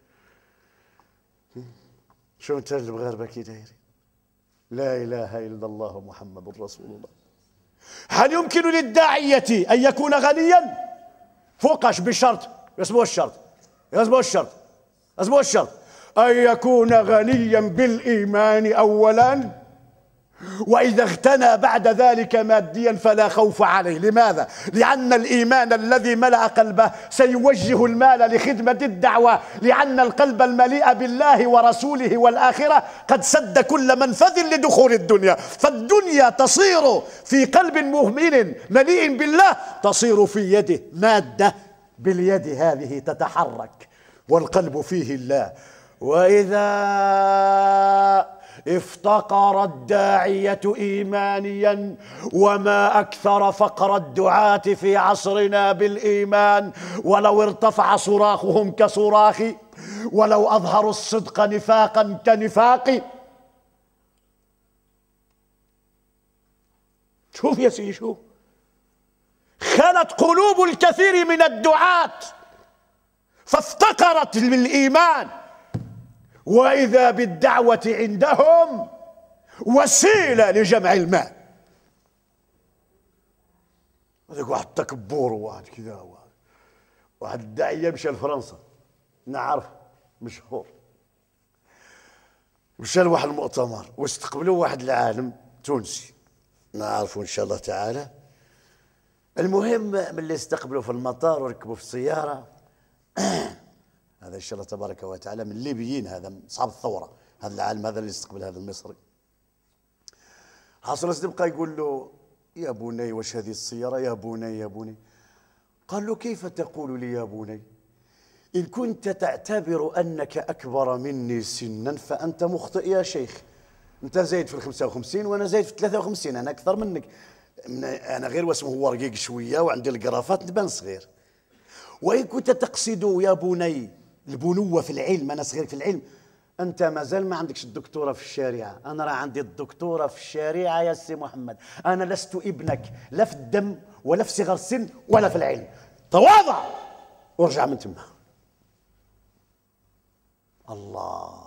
شو انت المغاربه كي دايرين؟ لا اله الا الله محمد رسول الله. هل يمكن للداعيه ان يكون غنيا؟ فوقاش بشرط، اسمه الشرط، اسمه الشرط، اسمه الشرط ان يكون غنيا بالايمان اولا، وإذا اغتنى بعد ذلك ماديا فلا خوف عليه. لماذا؟ لأن الإيمان الذي ملأ قلبه سيوجه المال لخدمة الدعوة، لأن القلب المليء بالله ورسوله والآخرة قد سد كل منفذ لدخول الدنيا. فالدنيا تصير في قلب مؤمن مليء بالله تصير في يده مادة، باليد هذه تتحرك والقلب فيه الله. وإذا افتقر الداعية إيمانيا، وما أكثر فقر الدعاة في عصرنا بالإيمان، ولو ارتفع صراخهم كصراخي، ولو أظهروا الصدق نفاقا كنفاقي. شوف يا سيدي، شوف خلت قلوب الكثير من الدعاة فافتقرت بالإيمان، وإذا بالدعوة عندهم وسيلة لجمع المال. هذاك واحد التكبر وواحد كذا. واحد واحد الداعية مشى لفرنسا، نعرف مشهور، مشى لواحد المؤتمر واستقبلوه واحد العالم تونسي نعرفه إن شاء الله تعالى. المهم ملي استقبلوا في المطار وركبوا في السيارة هذا إن شاء الله تبارك وتعالى من الليبيين، هذا من أصحاب الثورة، هذا العالم هذا اللي استقبل هذا المصري. حصل سيدي بقى يقول له يا بني واش هذه السيارة؟ يا بني يا بني. قال له كيف تقول لي يا بني؟ إن كنت تعتبر أنك أكبر مني سنا فأنت مخطئ يا شيخ. أنت زايد في الخمسة وخمسين وأنا زايد في الثلاثة وخمسين، أنا أكثر منك، أنا غير واسمه هو رقيق شوية وعندي القرافات نبان صغير. وإن كنت تقصد يا بني البنوة في العلم، أنا صغير في العلم، أنت مازال ما عندكش الدكتورة في الشريعة، أنا راه عندي الدكتورة في الشريعة يا سي محمد. أنا لست ابنك لا في الدم ولا في صغر السن ولا في العلم. تواضع وارجع من تما. الله،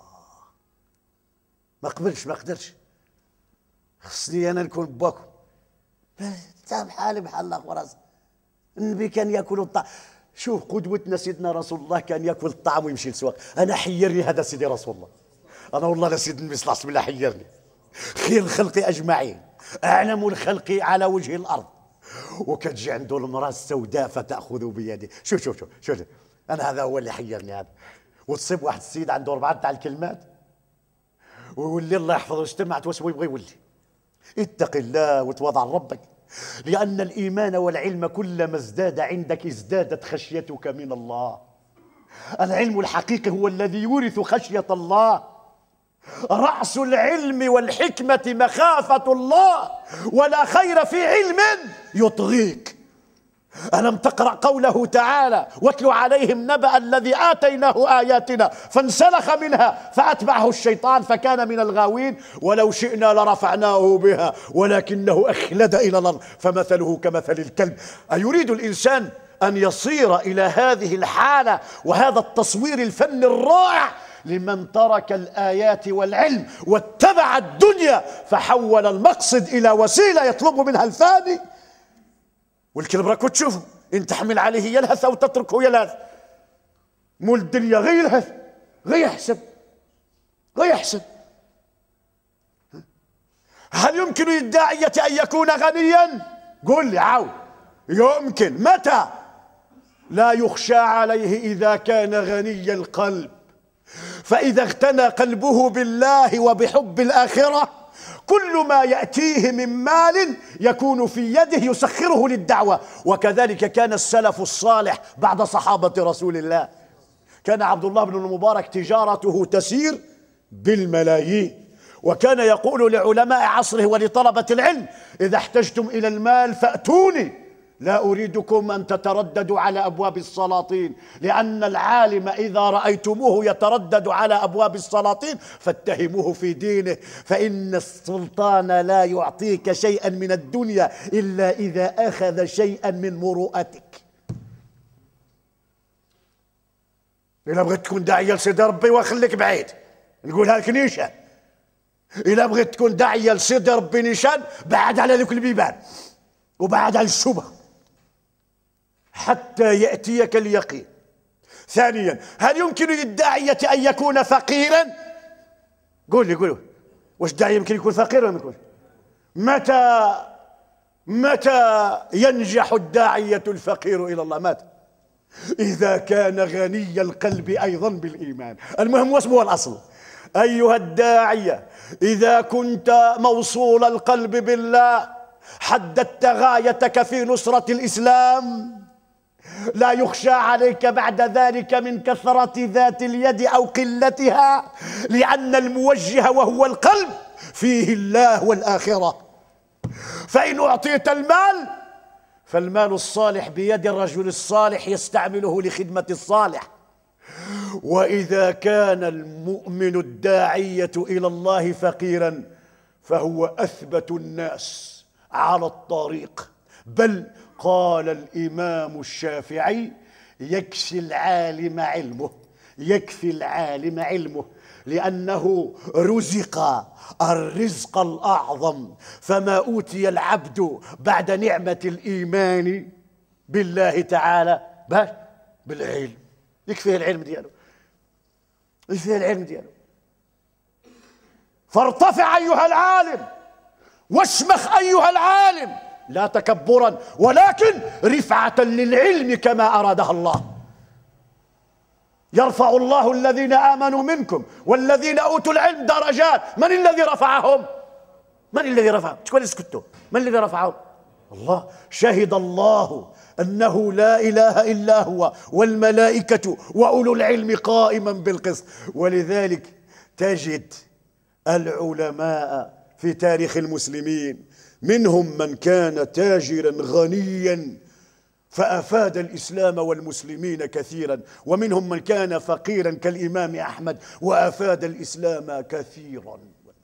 ما قبلش ما قدرش، خصني أنا نكون باكم. تاع بحالي بحال الآخر راسي. النبي كان ياكل الطعام. شوف قدوتنا سيدنا رسول الله كان ياكل الطعام ويمشي للسواق. انا حيرني هذا سيدي رسول الله، انا والله لا سيدنا النبي صلى الله عليه وسلم حيرني. خير الخلق اجمعين، اعلم الخلق على وجه الارض، وكتجي عنده المراه السوداء فتاخذ بيده. شوف شوف شوف شوف انا هذا هو اللي حيرني هذا. وتصيب واحد السيد عنده اربعه تاع الكلمات ويولي الله يحفظه اجتمعت واسمه يبغى يولي. اتق الله وتواضع لربك لأن الإيمان والعلم كلما ازداد عندك ازدادت خشيتك من الله. العلم الحقيقي هو الذي يورث خشية الله. رأس العلم والحكمة مخافة الله، ولا خير في علم يطغيك. ألم تقرأ قوله تعالى: واتل عليهم نبأ الذي آتيناه آياتنا فانسلخ منها فأتبعه الشيطان فكان من الغاوين ولو شئنا لرفعناه بها ولكنه أخلد إلى الأرض فمثله كمثل الكلب. أيريد الإنسان أن يصير إلى هذه الحالة وهذا التصوير الفني الرائع لمن ترك الآيات والعلم واتبع الدنيا فحول المقصد إلى وسيلة يطلب منها الفاني؟ والكلب راكو تشوفه، إن تحمل عليه يلهث أو تتركه يلهث. مول الدنيا غير يلهث غير يحسب غير يحسب. هل يمكن للداعية أن يكون غنيا؟ قل لي عاود. يمكن. متى؟ لا يخشى عليه إذا كان غني القلب، فإذا اغتنى قلبه بالله وبحب الآخرة كل ما يأتيه من مال يكون في يده يسخره للدعوة. وكذلك كان السلف الصالح بعد صحابة رسول الله. كان عبد الله بن المبارك تجارته تسير بالملايين، وكان يقول لعلماء عصره ولطلبة العلم: إذا احتجتم إلى المال فأتوني، لا أريدكم أن تترددوا على أبواب السلاطين، لأن العالم إذا رأيتموه يتردد على أبواب السلاطين فاتهموه في دينه، فإن السلطان لا يعطيك شيئا من الدنيا إلا إذا أخذ شيئا من مروءتك. إذا بغيت تكون داعية لسيدي ربي وخليك بعيد، نقولها لك نيشان. إذا بغيت تكون داعية لسيدي ربي نيشان، بعد على ذوك البيبان وبعد على الشبه حتى يأتيك اليقين. ثانيا، هل يمكن للداعية أن يكون فقيرا؟ قول لي قول واش الداعية يمكن يكون فقير ولا يكون؟ متى متى ينجح الداعية الفقير إلى الله؟ متى؟ إذا كان غني القلب أيضا بالإيمان. المهم واسمه الأصل. أيها الداعية، إذا كنت موصول القلب بالله حددت غايتك في نصرة الإسلام، لا يخشى عليك بعد ذلك من كثرة ذات اليد أو قلتها، لأن الموجه وهو القلب فيه الله والآخرة. فإن أعطيت المال فالمال الصالح بيد الرجل الصالح يستعمله لخدمة الصالح. وإذا كان المؤمن الداعية إلى الله فقيرا فهو أثبت الناس على الطريق. بل قال الإمام الشافعي: يكفي العالم علمه، يكفي العالم علمه، لأنه رزق الرزق الأعظم. فما أوتي العبد بعد نعمة الإيمان بالله تعالى بل بالعلم. يكفيه العلم دياله، يكفيه العلم دياله. فارتفع أيها العالم واشمخ أيها العالم، لا تكبرا ولكن رفعة للعلم كما أرادها الله. يرفع الله الذين آمنوا منكم والذين أوتوا العلم درجات. من الذي رفعهم؟ من الذي رفعهم؟ شكون اسكتوا؟ من الذي رفعهم؟ الله. شهد الله أنه لا إله إلا هو والملائكة وأولو العلم قائما بالقسط. ولذلك تجد العلماء في تاريخ المسلمين منهم من كان تاجرا غنيا فأفاد الإسلام والمسلمين كثيرا، ومنهم من كان فقيرا كالإمام أحمد وأفاد الإسلام كثيرا.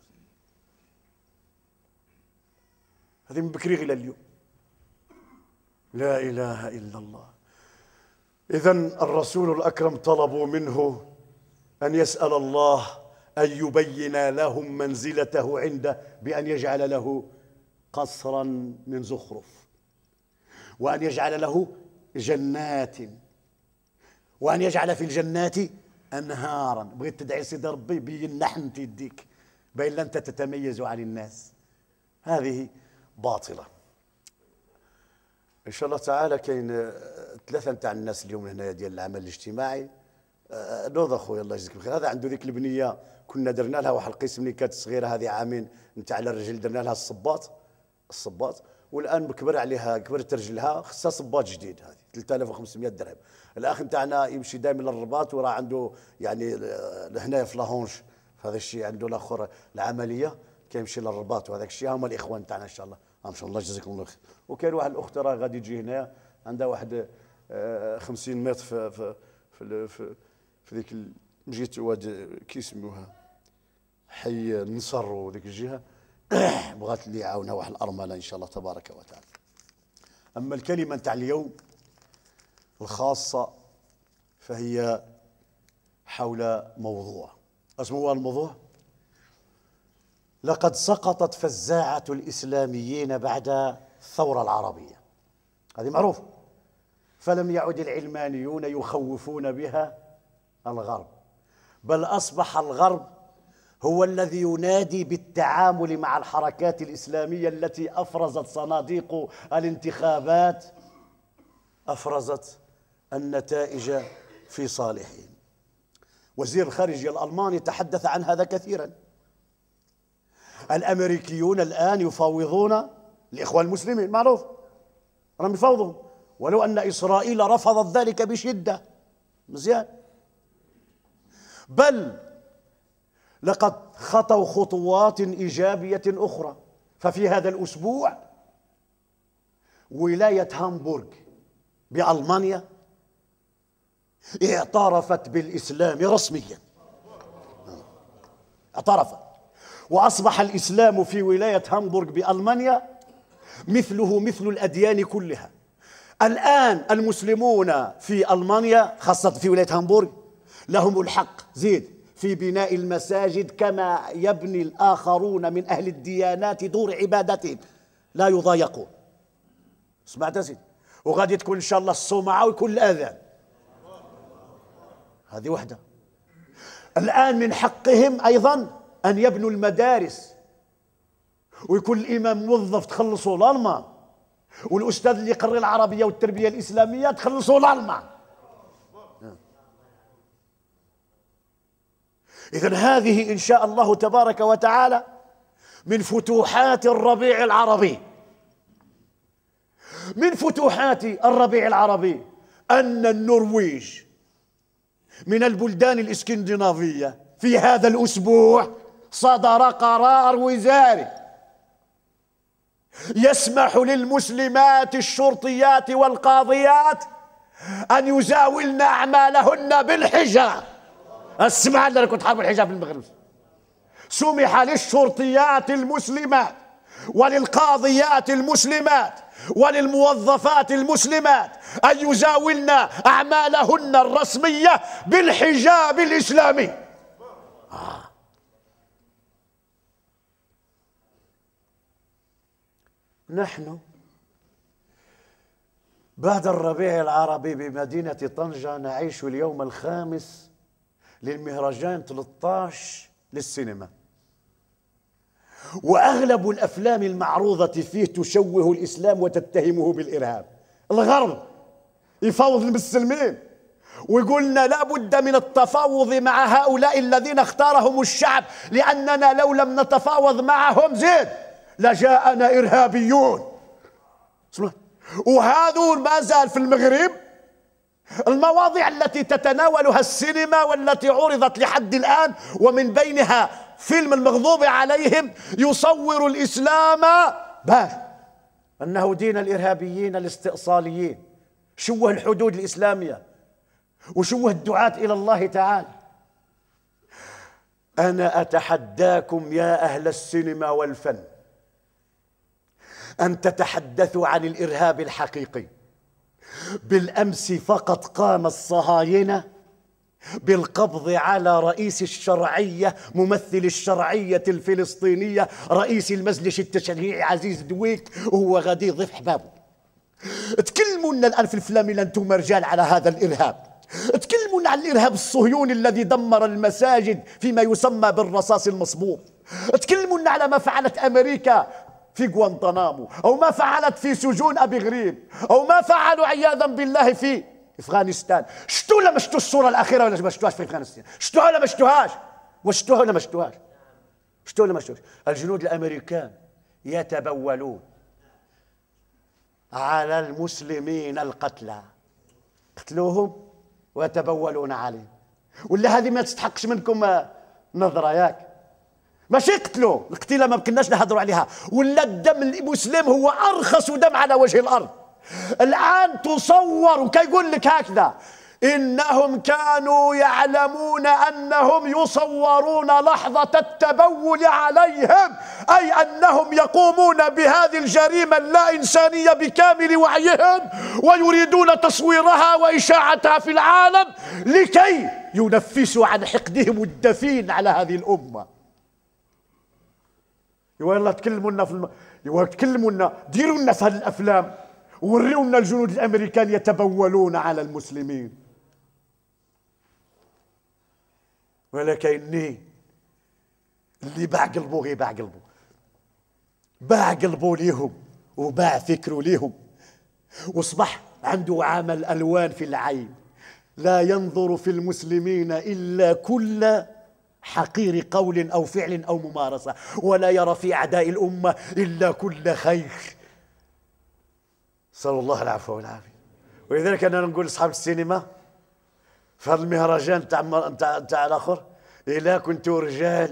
هذه من بكري إلى اليوم. لا إله إلا الله. إذن الرسول الأكرم طلبوا منه أن يسأل الله أن يبين لهم منزلته عنده بأن يجعل له قصرا من زخرف، وأن يجعل له جنات، وأن يجعل في الجنات أنهارا. بغيت تدعي سيدي ربي بين نحن يديك بين لن تتميز عن الناس. هذه باطلة. إن شاء الله تعالى كاين ثلاثة نتاع الناس اليوم هنا ديال العمل الاجتماعي. نوض اخويا الله يجزيك بخير. هذا عنده ذيك البنيه كنا درنا لها واحد القسم اللي كانت صغيره هذه عامين نتاع الرجل، درنا لها الصباط الصباط والان كبر عليها، كبرت رجلها، خصها صباط جديد. هذه ثلاثة آلاف وخمسمائة درهم. الاخ نتاعنا يمشي دائما للرباط وراه عنده يعني لهنا في لاهونش، هذا الشيء عنده الاخر العمليه كيمشي للرباط، وهذاك الشيء هما الاخوان تاعنا ان شاء الله. ما شاء الله جزاكم الله خير. وكاين واحد الاخت راه غادي تجي هنا عندها واحد خمسين متر في في في في, في ذيك جهه واد كي يسموها حي النصر وذيك الجهه بغات اللي يعاونها واحد الارمله ان شاء الله تبارك وتعالى. اما الكلمه نتاع اليوم الخاصه فهي حول موضوع، اسمه هو الموضوع؟ لقد سقطت فزاعة الإسلاميين بعد الثورة العربية، هذه معروف. فلم يعد العلمانيون يخوفون بها الغرب، بل أصبح الغرب هو الذي ينادي بالتعامل مع الحركات الإسلامية التي أفرزت صناديق الانتخابات، أفرزت النتائج في صالحهم. وزير الخارجية الألماني تحدث عن هذا كثيرا. الأمريكيون الآن يفاوضون الإخوان المسلمين، معروف راهم يفاوضون، ولو أن إسرائيل رفضت ذلك بشدة. مزيان. بل لقد خطوا خطوات إيجابية أخرى. ففي هذا الأسبوع ولاية هامبورغ بألمانيا اعترفت بالإسلام رسميا، اعترفت، وأصبح الإسلام في ولاية هامبورغ بألمانيا مثله مثل الأديان كلها. الآن المسلمون في ألمانيا خاصة في ولاية هامبورغ لهم الحق زيد في بناء المساجد كما يبني الآخرون من أهل الديانات دور عبادتهم، لا يضايقون. سمعت يا سيدي؟ وغادي تكون إن شاء الله الصومعة ويكون الأذان. هذه وحدة. الآن من حقهم أيضا أن يبنوا المدارس، ويكون الإمام موظف تخلصوا الألمان، والأستاذ اللي يقري العربية والتربية الإسلامية تخلصوا الألمان. إذن هذه إن شاء الله تبارك وتعالى من فتوحات الربيع العربي. من فتوحات الربيع العربي أن النرويج من البلدان الإسكندنافية في هذا الأسبوع صدر قرار وزاري يسمح للمسلمات الشرطيات والقاضيات أن يزاولن أعمالهن بالحجاب. اسمع، أنا كنت حارب الحجاب في المغرب. سمح للشرطيات المسلمات وللقاضيات المسلمات وللموظفات المسلمات أن يزاولن أعمالهن الرسمية بالحجاب الإسلامي. آه. نحن بعد الربيع العربي بمدينة طنجة نعيش اليوم الخامس للمهرجان ثلاثة عشر للسينما، وأغلب الأفلام المعروضة فيه تشوه الإسلام وتتهمه بالإرهاب. الغرب يفاوض المسلمين ويقولنا لا بد من التفاوض مع هؤلاء الذين اختارهم الشعب، لأننا لو لم نتفاوض معهم زيد لجاءنا إرهابيون. وهذا ما زال في المغرب المواضيع التي تتناولها السينما والتي عرضت لحد الآن، ومن بينها فيلم المغضوب عليهم يصور الإسلام باش أنه دين الإرهابيين الاستئصاليين، شوه الحدود الإسلامية وشوه الدعاة إلى الله تعالى. أنا أتحداكم يا أهل السينما والفن أن تتحدثوا عن الإرهاب الحقيقي. بالأمس فقط قام الصهاينة بالقبض على رئيس الشرعية، ممثل الشرعية الفلسطينية، رئيس المجلس التشريعي عزيز دويك، وهو غادي يضيف حبابه. تكلموا لنا الآن في الفيلم أنتم رجال على هذا الإرهاب، تكلموا عن الإرهاب الصهيوني الذي دمر المساجد فيما يسمى بالرصاص المصبوب، تكلموا على ما فعلت أمريكا في غوانتنامو، أو ما فعلت في سجون أبي غريب، أو ما فعلوا عياذا بالله في أفغانستان. شتوا ولا ما شتوا الصورة الأخيرة ولا ما شتوهاش في أفغانستان؟ شتوها ولا ما شتوهاش؟ وشتوها ولا ما شتوهاش؟ شتوها ولا ما شتوهاش؟ الجنود الأمريكان يتبولون على المسلمين القتلى، قتلوهم ويتبولون عليهم. ولا هذه ما تستحقش منكم نظرة ياك؟ ماشي قتلوا، القتيلة ما كناش نهضروا عليها، ولا الدم المسلم هو أرخص دم على وجه الأرض. الآن تصور وكيقول لك هكذا: إنهم كانوا يعلمون أنهم يصورون لحظة التبول عليهم، أي أنهم يقومون بهذه الجريمة اللا إنسانية بكامل وعيهم، ويريدون تصويرها وإشاعتها في العالم لكي ينفسوا عن حقدهم الدفين على هذه الأمة. يلا تكلموا لنا في الم... يلا تكلموا لنا، ديروا لنا في هذه الأفلام ووريوا لنا الجنود الأمريكان يتبولون على المسلمين. ولا كاينين اللي باع قلبه غير باع قلبه، باع قلبه ليهم وباع فكره ليهم، واصبح عنده عمل ألوان في العين، لا ينظر في المسلمين إلا كل حقير قول أو فعل أو ممارسة، ولا يرى في أعداء الأمة إلا كل خير. صلى الله العفو والعافية. ولذلك أنا نقول لأصحاب السينما في هذا المهرجان تاع تاع تاع الآخر: إذا كنتوا رجال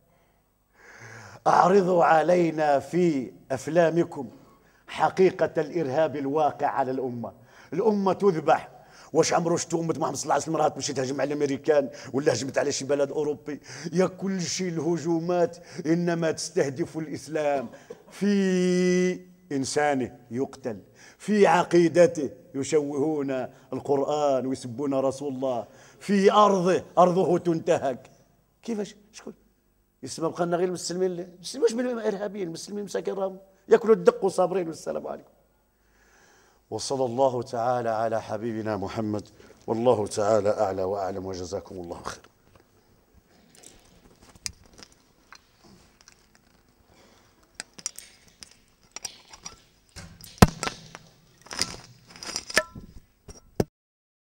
أعرضوا علينا في أفلامكم حقيقة الإرهاب الواقع على الأمة. الأمة تذبح. واش عمرو شفتوا أمة محمد صلى الله عليه وسلم راها تمشي تهجم على الأمريكان ولا هجمت على شي بلد أوروبي؟ يا كل شيء الهجومات إنما تستهدف الإسلام، في إنسانه يقتل، في عقيدته يشوهون القرآن ويسبون رسول الله، في أرضه أرضه تنتهك. كيفاش؟ شكون يسمى بقى لنا غير المسلمين؟ المسلمين واش بالإرهابيين؟ المسلمين مساكين راهم ياكلوا الدق وصابرين. والسلام عليكم. وصلى الله تعالى على حبيبنا محمد، والله تعالى أعلى وأعلم، وجزاكم الله خير.